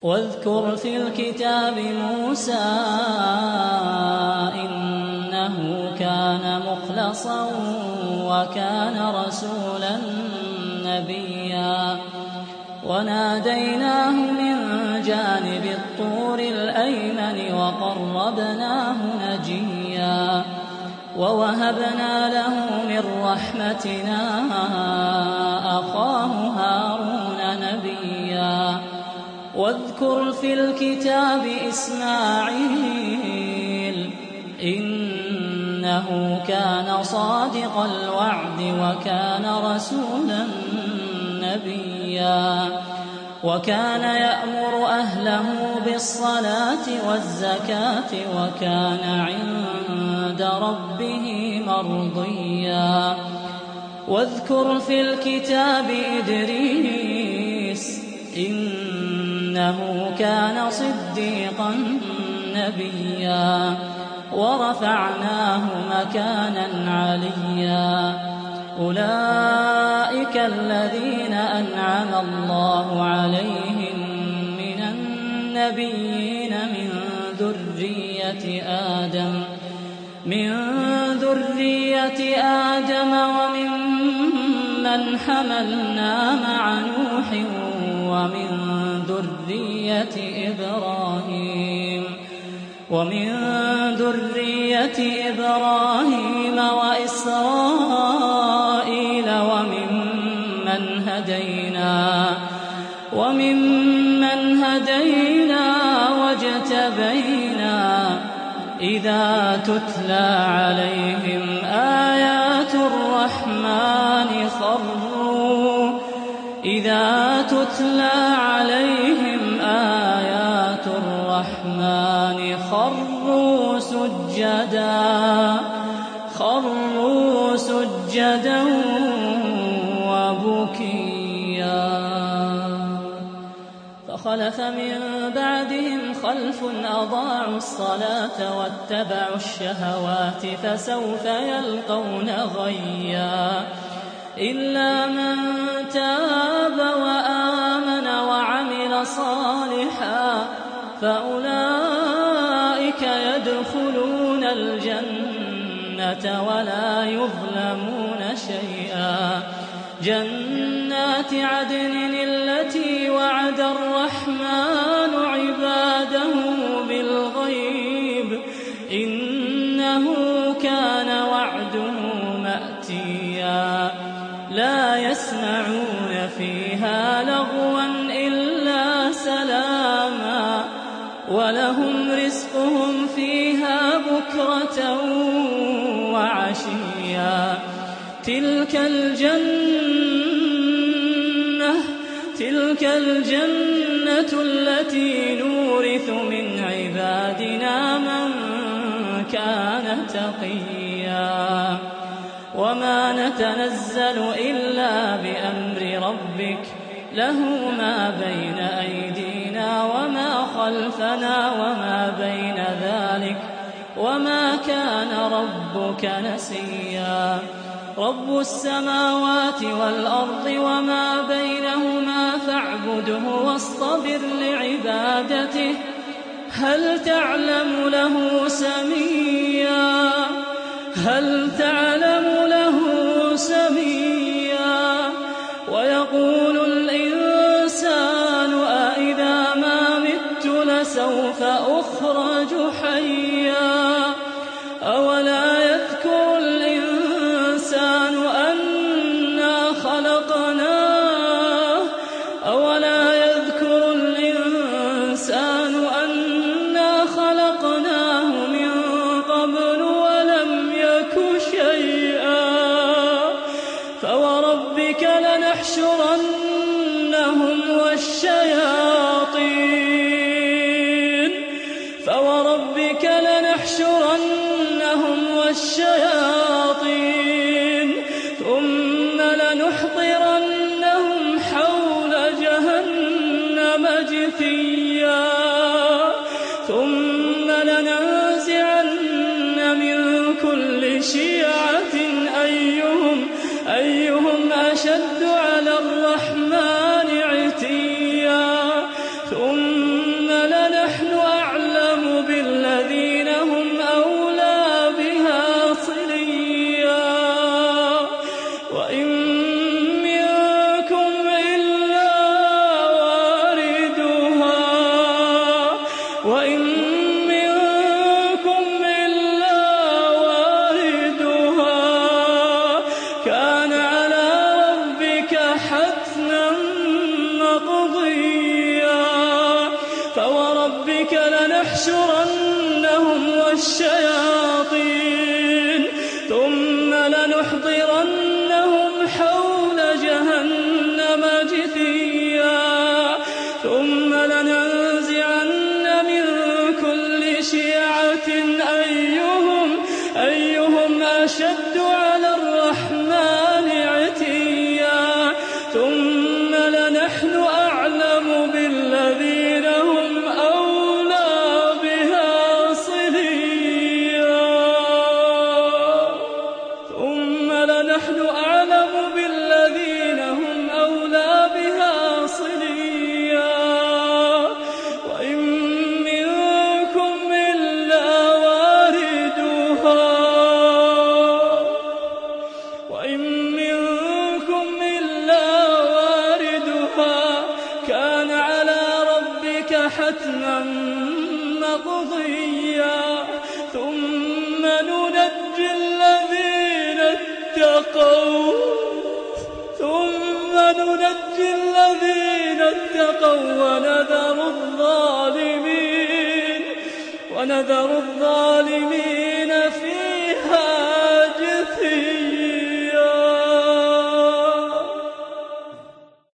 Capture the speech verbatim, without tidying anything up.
واذكر في الكتاب موسى إنه كان مخلصا وكان رسولا نبيا وناديناه من جانب الطور الأيمن وقربناه نجيا ووهبنا له من رحمتنا أخاه هارون نبيا واذكر في الكتاب إسماعيل إنه كان صادق الوعد وكان رسولا نبيا وكان يأمر أهله بالصلاة والزكاة وكان عند ربه مرضيا واذكر في الكتاب إدريس إنه كان صديقا نبيا ورفعناه مكانا عليا أولئك الذين أنعم الله عليهم من النبيين من ذرية آدم من ذرية آدم وممن حملنا مع نوح ومن ذرية إبراهيم ومن ذرية إبراهيم وإسرائيل وممن هدينا وممن هدينا واجتبينا إذا تتلى عليهم آيات الرحمن خروا إذا تتلى عليهم آيات الرحمن خروا سجدا خروا سجدا وبكيا فخلف من بعدهم خلف أضاعوا الصلاة واتبعوا الشهوات فسوف يلقون غيا إلا من تاب وآمن وعمل صالحا فأولئك يدخلون الجنة ولا يظلمون شيئا جنات عدن التي وعد الرحمن عباده بالغيب إنه كان وعده مأتيا لا يسمعون فيها لغوا إلا سلاما ولهم رزقهم فيها بكرة وعشيا تلك الجنة تلك الجنة التي نورث من عبادنا من كان تقيا وما نتنزل إلا بأمر ربك له ما بين أيدينا وما خلفنا وما بين ذلك وما كان ربك نسيا رب السماوات والأرض وما بينهما فاعبده واصطبر لعبادته هل تعلم له سميا هل تعلم له سميا ويقول الإنسان أإذا ما مت لسوف أخرج حيا أولا يذكر الإنسان أنا خلقناه أولا يذكر الإنسان أنا خلقناه من قبل ولم يك شيئا فوربك لنحشرنهم والشياطين فوربك لنحشرنهم لنحشرنهم والشياطين ثم لنحضرنهم حول جهنم جثيا ثم لننزعن من كل شيعة أيهم, أيهم أشد على الرحمن عتيا ثم لنحن أعلم بالذين هم أولى بها صليا ثم لنحن أعلم بالذين هم أولى بها صليا وإن منكم إلا واردها وإن منكم إلا واردها كان على ربك حتما مقضيا ثم ننجي الذين اتقوا ثم ننجي الذين اتقوا ونذر الظالمين ونذر الظالمين فيها